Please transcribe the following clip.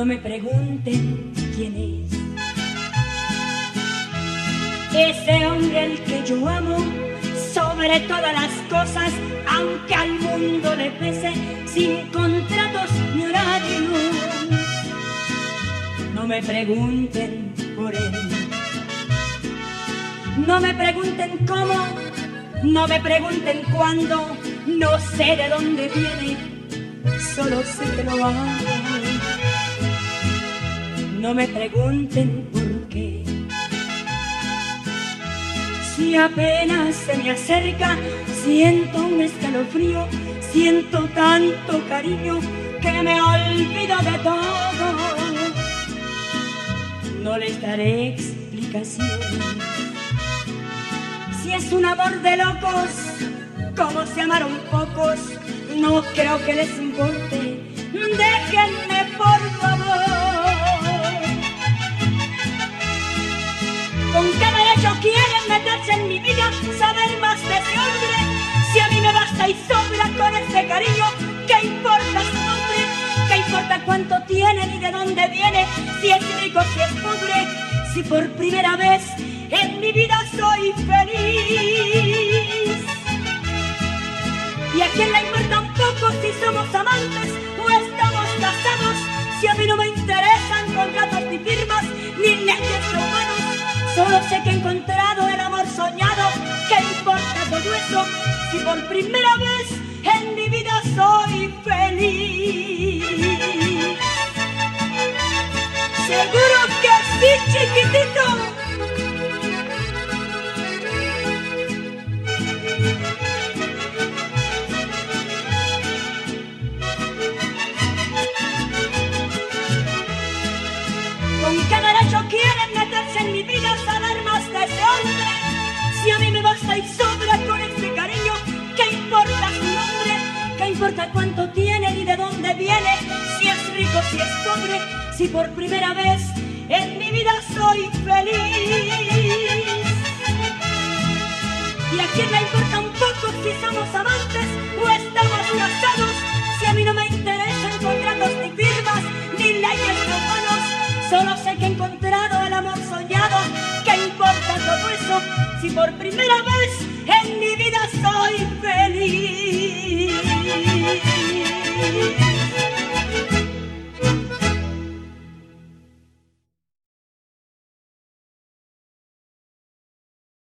No me pregunten quién es ese hombre al que yo amo sobre todas las cosas, aunque al mundo le pese, sin contratos ni horarios. No me pregunten por él, no me pregunten cómo, no me pregunten cuándo, no sé de dónde viene, solo sé que lo amo. No me pregunten por qué, si apenas se me acerca siento un escalofrío, siento tanto cariño que me olvido de todo. No les daré explicación, si es un amor de locos, como se amaron pocos, no creo que les importe, déjenme por favor. ¿Con qué derecho quieren meterse en mi vida, saber más de ese hombre? Si a mí me basta y sobra con este cariño, ¿qué importa su nombre? ¿Qué importa cuánto tiene ni de dónde viene? Si es rico, si es pobre, si por primera vez en mi vida soy feliz. ¿Y a quién le importa un poco si somos amantes o estamos casados? Si a mí no me interesan contratos ni firmas ni leyes humanos. Solo sé que he encontrado el amor soñado. ¿Qué importa todo eso si por primera vez en mi vida soy feliz? Seguro que sí, chiquitito. ¿Con qué derecho quieren meterse en mi vida, saber más de ese hombre? Si a mí me basta y sobra con este cariño, ¿qué importa su nombre? ¿Qué importa cuánto tiene ni de dónde viene? Si es rico, si es pobre, si por primera vez en mi vida soy feliz. ¿Y a quién le importa un poco si somos amantes o estamos casados? Si a mí no me interesan contratos ni firmas ni leyes humanos. Solo sé que he encontrado el amor soñado. ¿Qué importa todo eso si por primera vez